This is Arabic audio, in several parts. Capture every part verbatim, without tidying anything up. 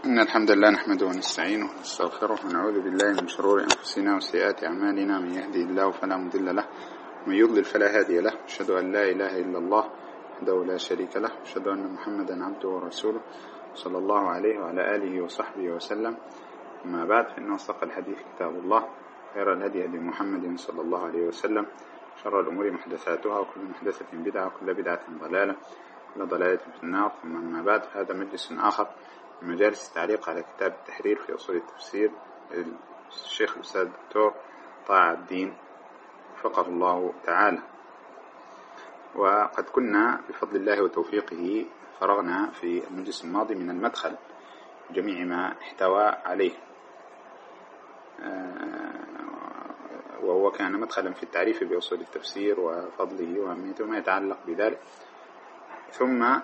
إن الحمد لله نحمده ونستعينه ونستغفره ونعوذ بالله من شرور أنفسنا وسيئات أعمالنا. من يهدي الله فلا مضل له ومن يضلل فلا هادي له. أشهد أن لا إله إلا الله وحده لا شريك له، أشهد أن محمدا عبده ورسوله صلى الله عليه وعلى آله وصحبه وسلم. أما بعد، فإن أصدق الحديث كتاب الله، خير الهدي هدي محمد صلى الله عليه وسلم، شر الأمور محدثاتها، وكل محدثة بدعة، وكل بدعة ضلالة، وكل ضلالة في النار. ثم أما بعد، فهذا مجلس آخر من مجالس التعليق على كتاب التحرير في أصول التفسير الشيخ الأستاذ الدكتور طه الدين وفقه الله تعالى. وقد كنا بفضل الله وتوفيقه فرغنا في المجلس الماضي من المدخل جميع ما احتوى عليه، وهو كان مدخلا في التعريف بأصول التفسير وفضله وأهميته وما يتعلق بذلك. ثم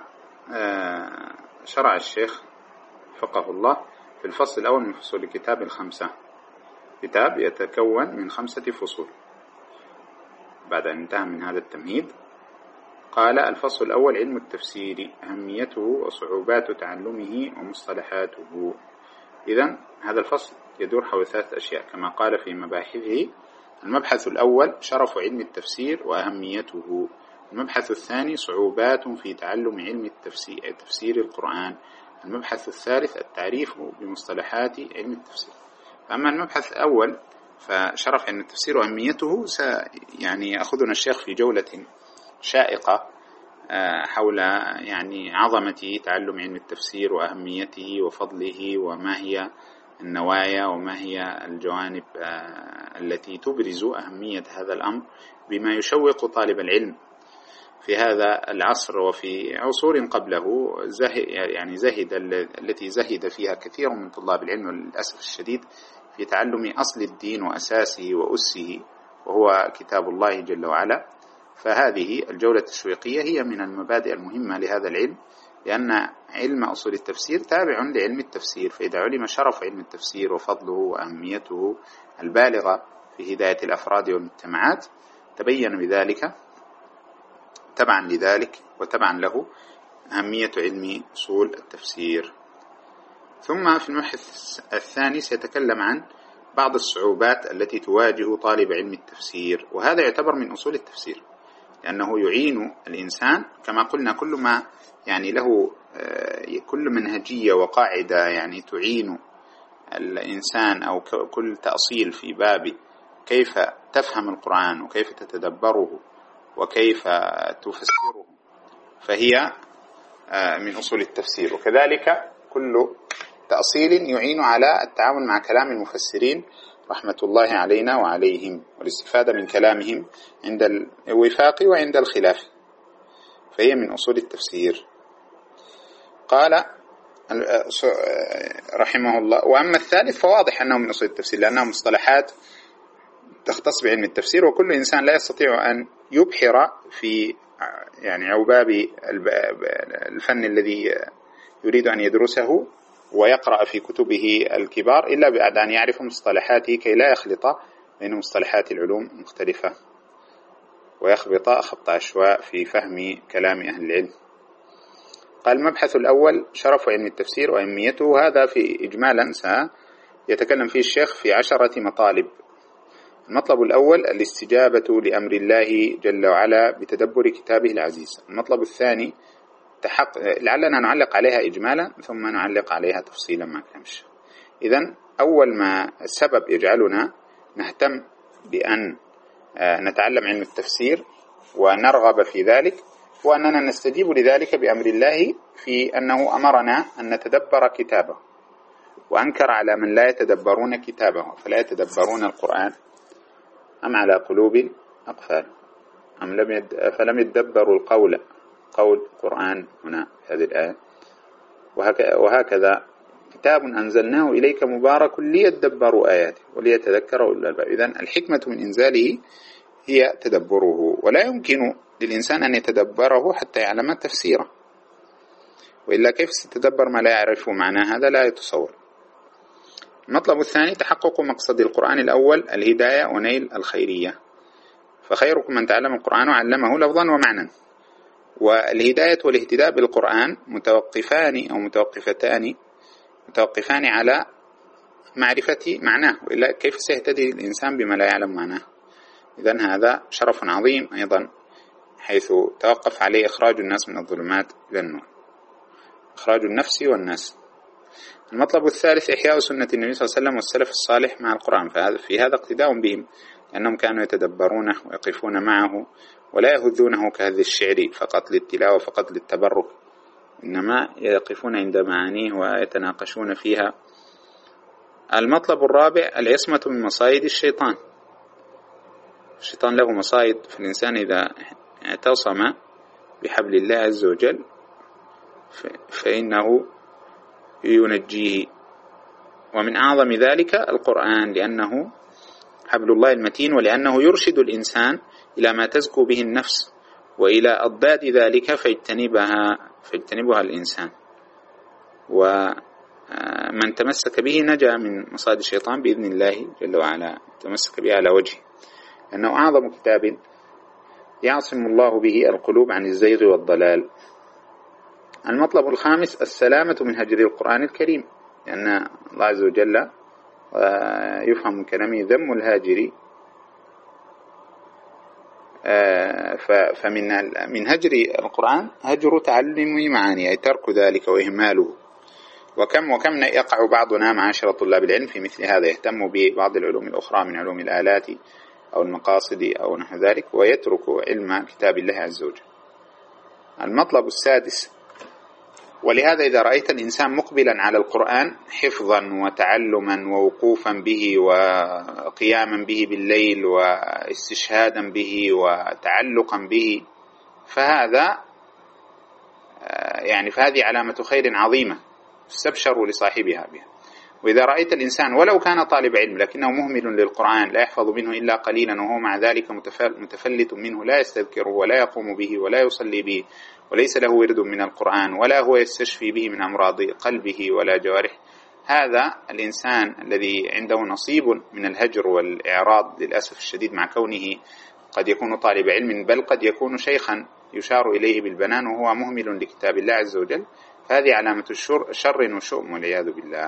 شرع الشيخ وفقه الله في الفصل الأول من فصول الكتاب الخمسة. كتاب يتكون من خمسة فصول. بعد أن انتهى من هذا التمهيد قال: الفصل الأول علم التفسير، أهميته وصعوبات تعلمه ومصطلحاته. إذن هذا الفصل يدور حول ثلاث أشياء كما قال في مباحثه. المبحث الأول شرف علم التفسير وأهميته. المبحث الثاني صعوبات في تعلم علم التفسير تفسير القرآن. المبحث الثالث التعريف بمصطلحات علم التفسير. فأما المبحث الأول فشرف علم التفسير وأهميته، يعني يأخذنا الشيخ في جولة شائقة حول يعني عظمة تعلم علم التفسير وأهميته وفضله، وما هي النوايا وما هي الجوانب التي تبرز أهمية هذا الأمر، بما يشوق طالب العلم في هذا العصر وفي عصور قبله. زهد يعني زهد التي زهد فيها كثير من طلاب العلم للأسف الشديد في تعلم أصل الدين وأساسه وأسه، وهو كتاب الله جل وعلا. فهذه الجولة التشويقية هي من المبادئ المهمة لهذا العلم، لأن علم أصول التفسير تابع لعلم التفسير. فإذا علم شرف علم التفسير وفضله وأهميته البالغة في هداية الأفراد والمجتمعات، تبين بذلك تبعا لذلك وتبعا له أهمية علم أصول التفسير. ثم في المبحث الثاني سيتكلم عن بعض الصعوبات التي تواجه طالب علم التفسير، وهذا يعتبر من أصول التفسير، لأنه يعين الإنسان كما قلنا. كل ما يعني له كل منهجية وقاعدة يعني تعين الإنسان، أو كل تأصيل في باب كيف تفهم القرآن وكيف تتدبره وكيف تفسره، فهي من أصول التفسير. وكذلك كل تأصيل يعين على التعامل مع كلام المفسرين رحمة الله علينا وعليهم، والاستفادة من كلامهم عند الوفاق وعند الخلاف، فهي من أصول التفسير. قال رحمه الله: وأما الثالث فواضح أنه من أصول التفسير، لأنها مصطلحات تختص بعلم التفسير، وكل إنسان لا يستطيع أن يبحر في يعني عباب الفن الذي يريد أن يدرسه ويقرأ في كتبه الكبار إلا بعد أن يعرف مصطلحاته، كي لا يخلط بين مصطلحات العلوم المختلفة ويخبط خبط عشواء في فهم كلام أهل العلم. قال: المبحث الأول شرف علم التفسير وأهميته. هذا في إجمالا سيتكلم فيه الشيخ في عشرة مطالب. المطلب الأول الاستجابة لأمر الله جل وعلا بتدبر كتابه العزيز. المطلب الثاني تحق... لعلنا نعلق عليها إجمالا ثم نعلق عليها تفصيلا مع كلامش. إذن أول ما السبب يجعلنا نهتم بأن نتعلم علم التفسير ونرغب في ذلك، وأننا نستجيب لذلك بأمر الله في أنه أمرنا أن نتدبر كتابه، وأنكر على من لا يتدبرون كتابه فلا يتدبرون القرآن أم على قلوب أقفال أم لم يد... فلم يدبروا القول قول القرآن هنا في هذه الآية. وهكذا, وهكذا كتاب أنزلناه إليك مبارك ليتدبروا آياته وليتذكروا أولو الألباب. إذن الحكمة من إنزاله هي تدبره، ولا يمكن للإنسان أن يتدبره حتى يعلم تفسيره، وإلا كيف ستدبر ما لا يعرف معناه؟ هذا لا يتصور. المطلب الثاني تحقق مقصد القرآن الأول الهداية ونيل الخيرية. فخيركم من تعلم القرآن وعلمه لفظا ومعنى. والهداية والاهتداء بالقرآن متوقفان أو متوقفتان متوقفان على معرفة معناه، وإلا كيف سيهتدي الإنسان بما لا يعلم معناه؟ إذن هذا شرف عظيم أيضا، حيث توقف عليه إخراج الناس من الظلمات إلى النور، إخراج النفس والناس. المطلب الثالث إحياء سنة النبي صلى الله عليه وسلم والسلف الصالح مع القرآن، ففي هذا اقتداء بهم، لأنهم كانوا يتدبرونه ويقفون معه ولا يهذونه كهذ الشعر فقط للتلاوة فقط للتبرك، إنما يقفون عند معانيه ويتناقشون فيها. المطلب الرابع العصمة من مصائد الشيطان. الشيطان له مصائد، فالإنسان إذا اعتصم بحبل الله عز وجل فإنه ينجيه، ومن أعظم ذلك القرآن، لأنه حبل الله المتين، ولأنه يرشد الإنسان إلى ما تزكو به النفس وإلى أضداد ذلك فيجتنبها, فيجتنبها الإنسان، ومن تمسك به نجا من مصائد الشيطان بإذن الله جل وعلا، تمسك به على وجهه، لأنه أعظم كتاب يعصم الله به القلوب عن الزيغ والضلال. المطلب الخامس السلامة من هجر القرآن الكريم، لأن الله عز وجل يفهم من كلامه ذم الهاجر، فمن من هجر القرآن هجر تعلم معاني، أي ترك ذلك وإهماله. وكم وكم يقع بعضنا معاشر طلاب العلم في مثل هذا، يهتم ببعض العلوم الأخرى من علوم الآلات أو المقاصد أو نحو ذلك، ويترك علم كتاب الله عز وجل. المطلب السادس، ولهذا إذا رأيت الإنسان مقبلا على القرآن حفظا وتعلما ووقوفا به وقياما به بالليل واستشهادا به وتعلقا به، فهذا يعني فهذه علامة خير عظيمة استبشروا لصاحبها بها. وإذا رأيت الإنسان ولو كان طالب علم لكنه مهمل للقرآن، لا يحفظ منه إلا قليلا، وهو مع ذلك متفلت منه، لا يستذكره ولا يقوم به ولا يصلي به، وليس له ورد من القرآن، ولا هو يستشفي به من أمراض قلبه ولا جوارح، هذا الإنسان الذي عنده نصيب من الهجر والإعراض للأسف الشديد، مع كونه قد يكون طالب علم، بل قد يكون شيخا يشار إليه بالبنان وهو مهمل لكتاب الله عز وجل، فهذه علامة الشر, شر وشؤم والعياذ بالله.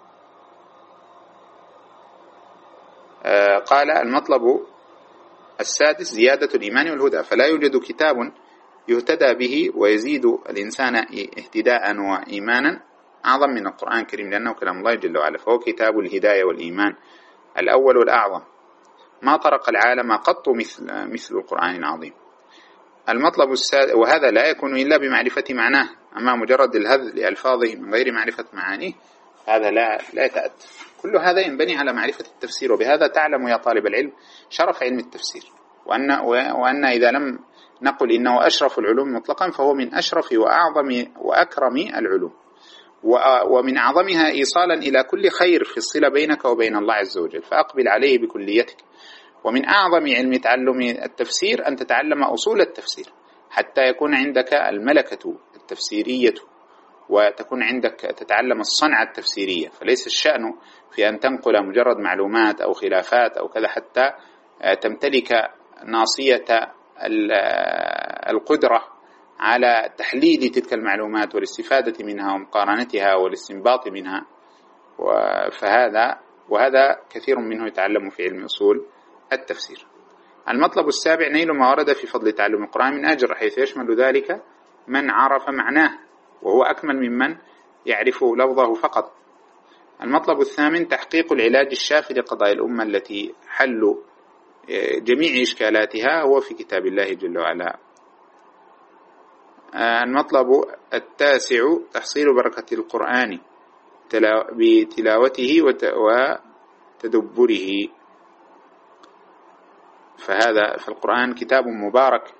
آه قال المطلب السادس زيادة الإيمان والهدى، فلا يوجد كتاب يهتدى به ويزيد الإنسان اهتداء وإيمانا أعظم من القرآن الكريم، لأنه كلام الله جل وعلا، فهو كتاب الهداية والإيمان الأول والأعظم، ما طرق العالم قط مثل, مثل القرآن العظيم. المطلب السادس، وهذا لا يكون إلا بمعرفة معناه، أما مجرد الهذ لألفاظه من غير معرفة معانيه هذا لا لا يتأتى. كل هذا ينبني على معرفة التفسير، وبهذا تعلم يا طالب العلم شرف علم التفسير، وأن, وأن إذا لم نقل إنه أشرف العلوم مطلقا فهو من أشرف وأعظم وأكرم العلوم، ومن أعظمها إيصالا إلى كل خير في الصلة بينك وبين الله عز وجل، فأقبل عليه بكليتك. ومن أعظم علم تعلم التفسير أن تتعلم أصول التفسير حتى يكون عندك الملكة التفسيرية، وتكون عندك تتعلم الصنعة التفسيرية، فليس الشأن في أن تنقل مجرد معلومات أو خلافات أو كذا حتى تمتلك ناصية القدرة على تحليل تلك المعلومات والاستفادة منها ومقارنتها والاستنباط منها، فهذا وهذا كثير منه يتعلم في علم أصول التفسير. المطلب السابع نيل ما ورد في فضل تعلم القرآن من أجر، حيث يشمل ذلك من عرف معناه، وهو أكمل ممن يعرف لفظه فقط. المطلب الثامن تحقيق العلاج الشافي لقضايا الأمة التي حل جميع إشكالاتها هو في كتاب الله جل وعلا. المطلب التاسع تحصيل بركة القرآن بتلاوته وتدبره، فهذا فالقرآن كتاب مبارك،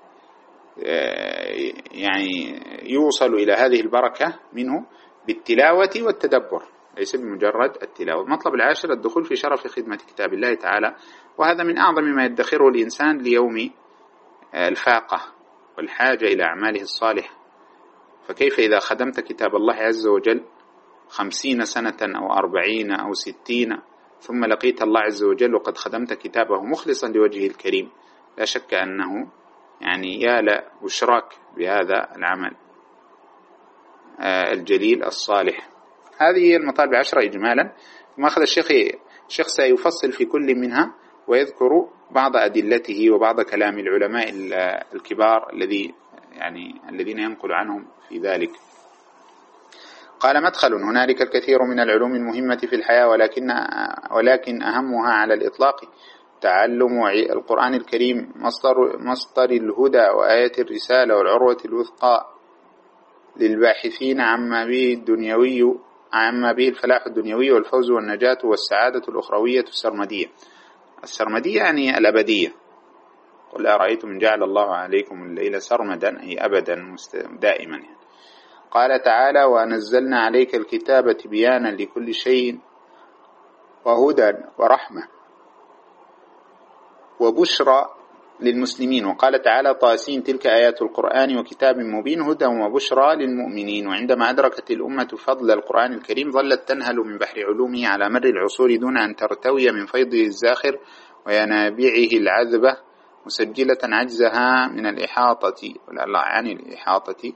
يعني يوصل إلى هذه البركة منه بالتلاوة والتدبر، ليس بمجرد التلاوة. المطلب العاشر الدخول في شرف خدمة كتاب الله تعالى، وهذا من أعظم ما يدخره الإنسان ليوم الفاقة والحاجة إلى أعماله الصالحة. فكيف إذا خدمت كتاب الله عز وجل خمسين سنة أو أربعين أو ستين ثم لقيت الله عز وجل وقد خدمت كتابه مخلصا لوجهه الكريم، لا شك أنه يعني يا لبشراك بهذا العمل الجليل الصالح. هذه هي المطالب العشرة إجمالا. ثم أخذ الشيخ الشيخ سيفصل في كل منها ويذكر بعض أدلته وبعض كلام العلماء الكبار الذي يعني الذين ينقل عنهم في ذلك. قال: مدخل: هنالك الكثير من العلوم المهمة في الحياة، ولكن ولكن أهمها على الإطلاق تعلم القرآن الكريم، مصدر مصدر الهدى وآية الرسالة والعروة الوثقى للباحثين عما به الدنيوي عما به الفلاح الدنيوي والفوز والنجاة والسعادة الأخروية السرمدية. السرمدية يعني الأبدية. قل أرأيتم إن جعل الله عليكم الليل سرمدا أي أبدا دائما يعني. قال تعالى: ونزلنا عليك الكتاب تبيانا لكل شيء وهدى ورحمة وبشرى للمسلمين. وقال تعالى: طاسين تلك آيات القرآن وكتاب مبين هدى وبشرى للمؤمنين. وعندما أدركت الأمة فضل القرآن الكريم ظلت تنهل من بحر علومه على مر العصور دون أن ترتوي من فيضه الزاخر وينابيعه العذبة، مسجلة عجزها من الإحاطة عن الإحاطة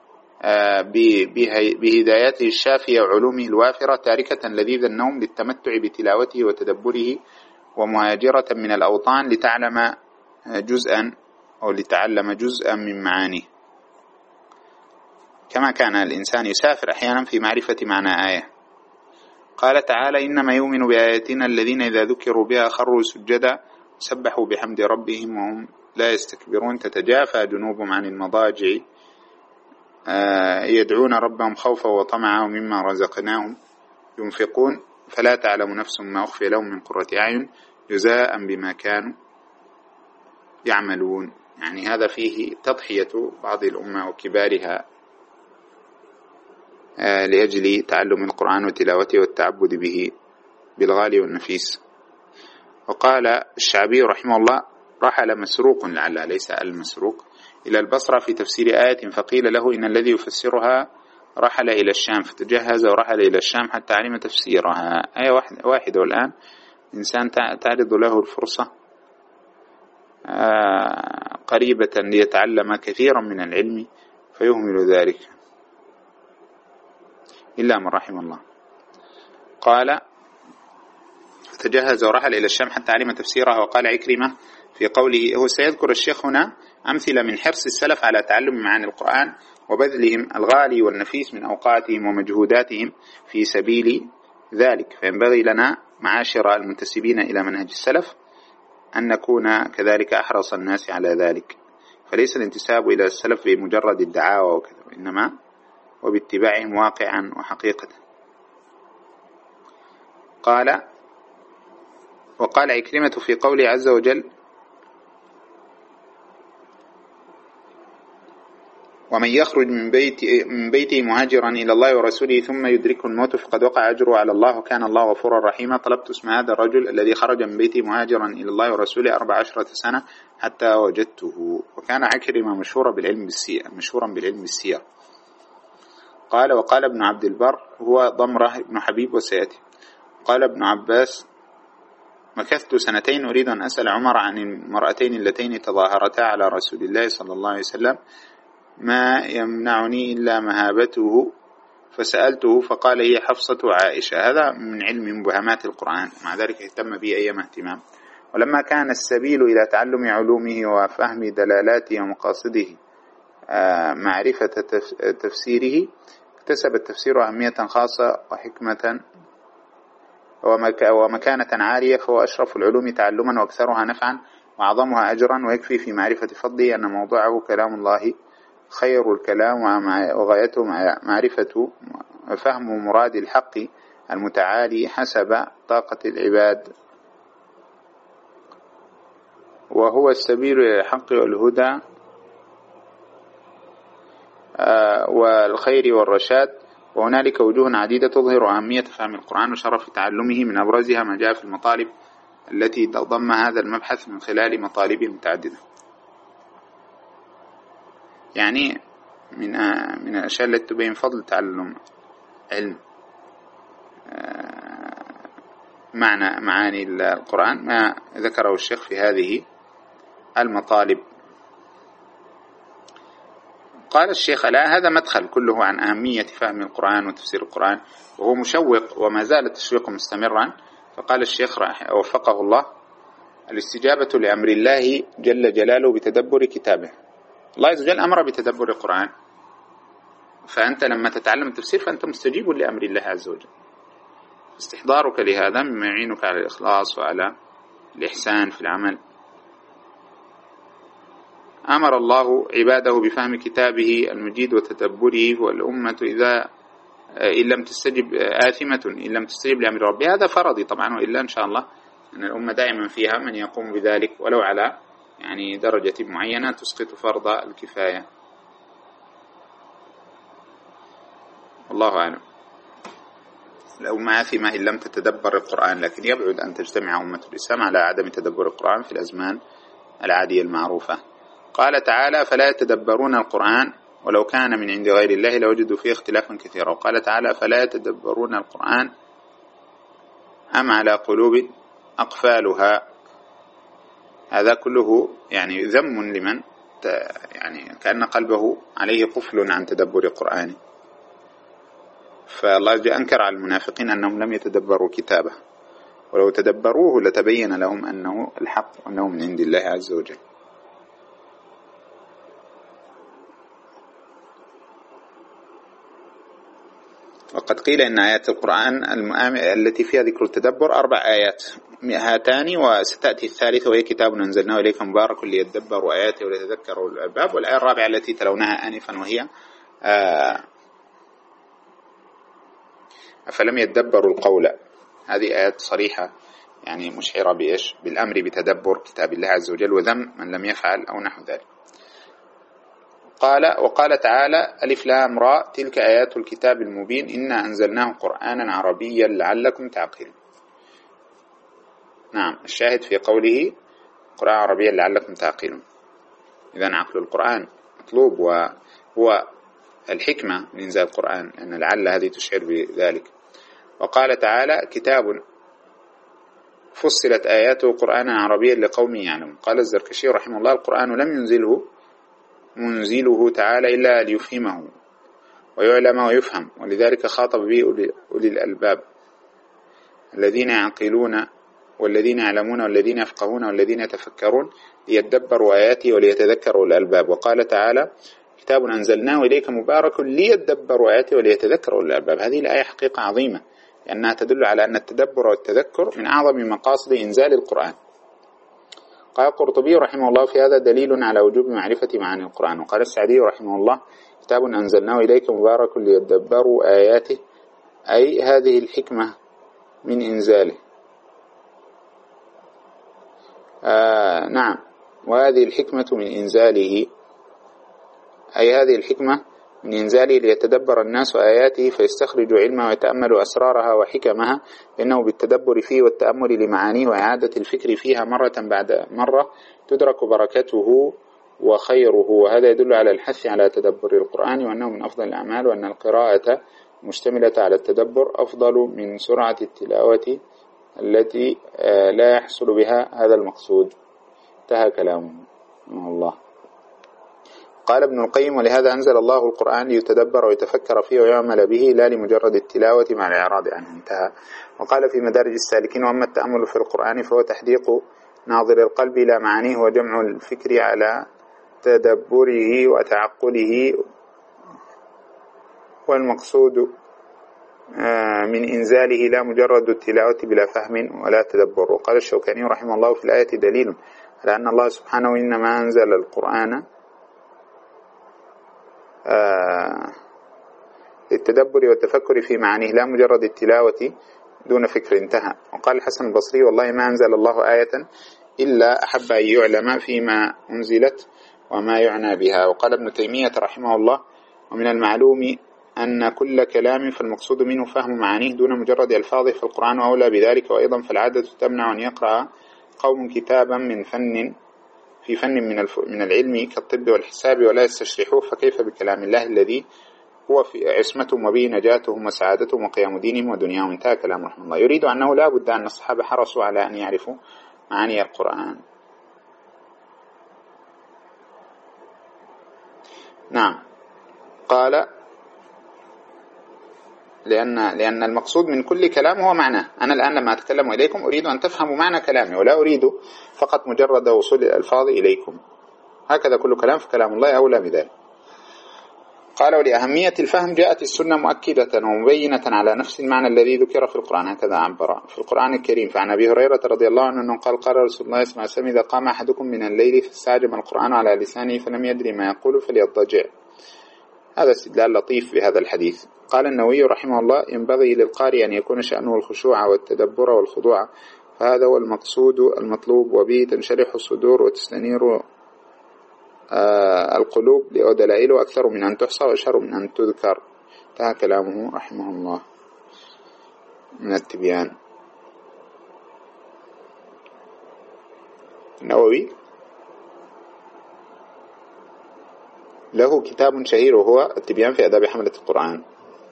بهداياته الشافية وعلومه الوافرة، تاركة لذيذ النوم للتمتع بتلاوته وتدبره، ومهاجرة من الأوطان لتعلم جزءا أو لتعلم جزءا من معانيه، كما كان الإنسان يسافر أحيانا في معرفة معنى آية. قال تعالى: إنما يؤمن بآياتنا الذين إذا ذكروا بها خروا سجدا وسبحوا بحمد ربهم وهم لا يستكبرون، تتجافى جنوبهم عن المضاجع يدعون ربهم خوفا وطمعا ومما رزقناهم ينفقون، فلا تعلم نفس ما أخفي لهم من قرة أعين جزاء بما كانوا يعملون. يعني هذا فيه تضحية بعض الأمة وكبارها لأجل تعلم القرآن وتلاوته والتعبد به بالغالي والنفيس. وقال الشعبي رحمه الله: رحل مسروق، لعل ليس المسروق، إلى البصرة في تفسير آية، فقيل له إن الذي يفسرها رحل إلى الشام، فتجهز ورحل إلى الشام حتى علم تفسيرها. آية واحدة، والآن إنسان تعرض له الفرصة قريبة ليتعلم كثيرا من العلم فيهمل ذلك إلا من رحم الله. قال: فتجهز ورحل إلى الشام حتى علم تفسيرها. وقال عكرمة في قوله، هو سيذكر الشيخ هنا أمثلة من حرص السلف على تعلم معاني القرآن وبذلهم الغالي والنفيس من أوقاتهم ومجهوداتهم في سبيل ذلك، فينبغي لنا معاشر المنتسبين إلى منهج السلف أن نكون كذلك أحرص الناس على ذلك، فليس الانتساب إلى السلف بمجرد الدعاوى وكذا، إنما وباتباعهم واقعا وحقيقة. قال: وقال عكرمة في قوله عز وجل: ومن يخرج من, بيت من بيته مهاجرا إلى الله ورسوله ثم يدركه الموت فقد وقع أجره على الله وكان الله غفورا رحيما. طلبت اسم هذا الرجل الذي خرج من بيته مهاجرا إلى الله ورسوله أربع عشرة سنة حتى وجدته. وكان عكرمة مشهورا بالعلم بالسير مشهورا بالعلم بالسير. قال: وقال ابن عبد البر هو ضمرة ابن حبيب وسيأتي. قال ابن عباس: مكثت سنتين أريد أن أسأل عمر عن المرأتين اللتين تظاهرتا على رسول الله صلى الله عليه وسلم ما يمنعني إلا مهابته، فسألته فقال: هي حفصة وعائشة. هذا من علم مبهمات القرآن، مع ذلك اهتم به أيما اهتمام. ولما كان السبيل إلى تعلم علومه وفهم دلالاته ومقاصده معرفة تفسيره، اكتسب التفسير أهمية خاصة وحكمة ومكانة عالية، فهو أشرف العلوم تعلما وأكثرها نفعا وأعظمها أجرا. ويكفي في معرفة فضله أن موضوعه كلام الله خير الكلام وغايته معرفة وفهم مراد الحق المتعالي حسب طاقة العباد، وهو السبيل إلى الحق والهدى والخير والرشاد. وهنالك وجوه عديدة تظهر أهمية فهم القرآن وشرف تعلمه، من أبرزها ما جاء في المطالب التي تضم هذا المبحث من خلال مطالبه المتعددة. يعني من من الأشياء التي تبين فضل تعلم علم معنى معاني القرآن ما ذكره الشيخ في هذه المطالب. قال الشيخ لا، هذا مدخل كله عن أهمية فهم القرآن وتفسير القرآن، وهو مشوق وما زال التشويق مستمرا. فقال الشيخ وفقه الله: الاستجابة لأمر الله جل جلاله بتدبر كتابه. الله عز وجل أمر بتدبر القرآن، فأنت لما تتعلم التفسير فأنت مستجيب لأمر الله عز وجل. استحضارك لهذا مما يعينك على الإخلاص وعلى الإحسان في العمل. أمر الله عباده بفهم كتابه المجيد وتدبره، والأمة إذا إن لم تستجب آثمة إن لم تستجب لأمر ربها. هذا فرضي طبعا، وإلا إن شاء الله أن الأمة دائما فيها من يقوم بذلك ولو على يعني درجة معينة تسقط فرض الكفاية. والله أعلم. الأمة آثمة إن لم تتدبر القرآن، لكن يبعد أن تجتمع أمة الإسلام على عدم تدبر القرآن في الأزمان العادية المعروفة. قال تعالى: فلا يتدبرون القرآن ولو كان من عند غير الله لوجدوا فيه اختلافا كثيرا. وقال تعالى: فلا يتدبرون القرآن أم على قلوب أقفالها. هذا كله يعني ذم لمن يعني كأن قلبه عليه قفل عن تدبر القرآن. فالله جاء أنكر على المنافقين أنهم لم يتدبروا كتابه، ولو تدبروه لتبين لهم أنه الحق وأنه من عند الله عز وجل. وقد قيل إن آيات القرآن التي فيها ذكر التدبر أربع آيات، هاتان وستأتي الثالثة وهي كتاب أنزلناه إليك مبارك ليدبروا آياته وليتذكروا الألباب. والآية الرابعة التي تلونها آنفا وهي آه فلم يدبروا القول. هذه آيات صريحة يعني مشعرة بإيش؟ بالأمر بتدبر كتاب الله عز وجل وذم من لم يفعل أو نحو ذلك. قال وقال تعالى: ألف لام راء تلك آيات الكتاب المبين إنا أنزلناه قرآنا عربيا لعلكم تعقلون. نعم، الشاهد في قوله قرآن عربيا لعلكم تعقلون. إذن عقل القرآن مطلوب، وهو الحكمة من إنزال القرآن، لأن لعل هذه تشعر بذلك. وقال تعالى: كتاب فصلت آياته قرآنا عربيا لقوم يعلمون. قال الزركشي رحمه الله: القرآن لم ينزله منزله تعالى إلا ليفهمه ويعلم ويفهم، ولذلك خاطب به أولي الألباب الذين يعقلون والذين يعلمون والذين يفقهون والذين يتفكرون ليدبروا آياته وليتذكروا الألباب. وقال تعالى: كتاب أنزلناه إليك مبارك ليدبروا آياته وليتذكروا الألباب. هذه الآية حقيقة عظيمة، لأنها تدل على أن التدبر والتذكر من أعظم مقاصد إنزال القرآن. قال القرطبي رحمه الله: في هذا دليل على وجوب معرفة معاني القرآن. وقال السعدي رحمه الله: كتاب أنزلناه إليك مبارك ليدبروا آياته، أي هذه الحكمة من إنزاله. آه نعم، وهذه الحكمة من إنزاله، أي هذه الحكمة من إنزاله ليتدبر الناس آياته فيستخرجوا علمها ويتأملوا أسرارها وحكمها، فإنه بالتدبر فيه والتأمل لمعانيه وإعادة الفكر فيها مرة بعد مرة تدرك بركته وخيره. وهذا يدل على الحث على تدبر القرآن، وأنه من أفضل الأعمال، وأن القراءة مشتملة على التدبر أفضل من سرعة التلاوة التي لا يحصل بها هذا المقصود. انتهى كلامه الله. قال ابن القيم: ولهذا أنزل الله القرآن ليتدبر ويتفكر فيه ويعمل به، لا لمجرد التلاوة مع الإعراض عنه. انتهى. وقال في مدارج السالكين: وأما التأمل في القرآن فهو تحديق ناظر القلب إلى معانيه وجمع الفكر على تدبره وتعقله، والمقصود من إنزاله لا مجرد التلاوة بلا فهم ولا تدبر. وقال الشوكاني رحمه الله: في الآية دليل على أن الله سبحانه إنما أنزل القرآن للتدبر والتفكر في معانيه لا مجرد التلاوة دون فكر. انتهى. وقال الحسن البصري: والله ما أنزل الله آية إلا أحب أن يعلم فيما أنزلت وما يعنى بها. وقال ابن تيمية رحمه الله: ومن المعلوم أن كل كلام فالمقصود منه فهم معانيه دون مجرد ألفاظه في القرآن، وأولى بذلك. وأيضا فالعادة تمنع أن يقرأ قوم كتابا من فن في فن من من العلم كالطب والحساب ولا يستشرحوه، فكيف بكلام الله الذي هو في عصمتهم وبه نجاتهم وسعادتهم وقيام دينهم ودنياهم. انتهى كلام رحمه الله. يريد أنه لا بد أن الصحابة حرصوا على أن يعرفوا معاني القرآن. نعم. قال لأن لأن المقصود من كل كلام هو معناه. أنا الآن لما أتكلم إليكم أريد أن تفهموا معنى كلامي، ولا أريد فقط مجرد وصول الألفاظ إليكم. هكذا كل كلام في كلام الله أولى بذلك. قال ولأهمية الفهم جاءت السنة مؤكدة ومبينة على نفس المعنى الذي ذكر في القرآن، هكذا عبر في القرآن الكريم. فعن أبي هريرة رضي الله عنه أنه قال قال رسول الله صلى الله عليه وسلم إذا قام أحدكم من الليل فاستعجم القرآن على لسانه فلم يدري ما يقول فليضطجع. هذا استدلال لطيف بهذا الحديث. قال النووي رحمه الله ينبغي للقارئ أن يكون شأنه الخشوع والتدبر والخضوع، فهذا هو المقصود المطلوب، وبه تنشرح الصدور وتستنير آه القلوب ودلائله أكثر من أن تحصى وأشهر من أن تذكر. انتهى كلامه رحمه الله من التبيان. النووي له كتاب شهير وهو التبيان في آداب حملة القرآن،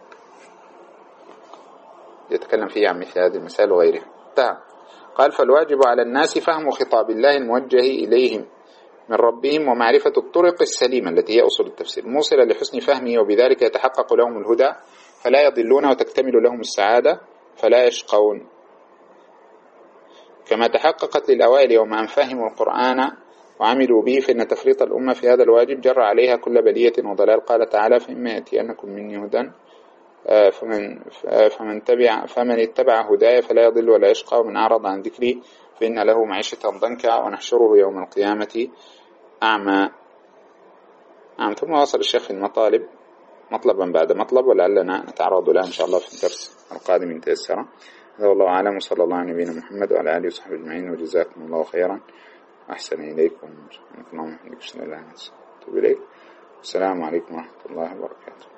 يتكلم فيه عن مثل هذه المسائل وغيرها. قال فالواجب على الناس فهم خطاب الله الموجه إليهم من ربهم ومعرفة الطرق السليمة التي هي أصول التفسير الموصلة لحسن فهمه، وبذلك يتحقق لهم الهدى فلا يضلون وتكتمل لهم السعادة فلا يشقون، كما تحققت للأوائل يوم أن فهموا القرآن وعملوا به، فإن تفريط الأمة في هذا الواجب جر عليها كل بلية وضلال. قال تعالى فإما يأتينكم مني هدى فمن, فمن, تبع فمن اتبع هدايا فلا يضل ولا يشقى، ومن أعرض عن ذكري فإن له معيشة ضنكا ونحشره يوم القيامة أعمى. نعم. ثم وصل الشيخ في المطالب مطلبا بعد مطلب، ولعلنا نتعرض لها إن شاء الله في الدرس القادم إن تيسر. هذا والله أعلم، وصلى الله على نبينا محمد وعلى آله وصحبه أجمعين، وجزاكم الله خيرا وأحسن إليكم. اللهم وبحمدك أشهد أن لا إله إلا أنت أستغفرك وأتوب إليك. السلام عليكم ورحمة الله وبركاته.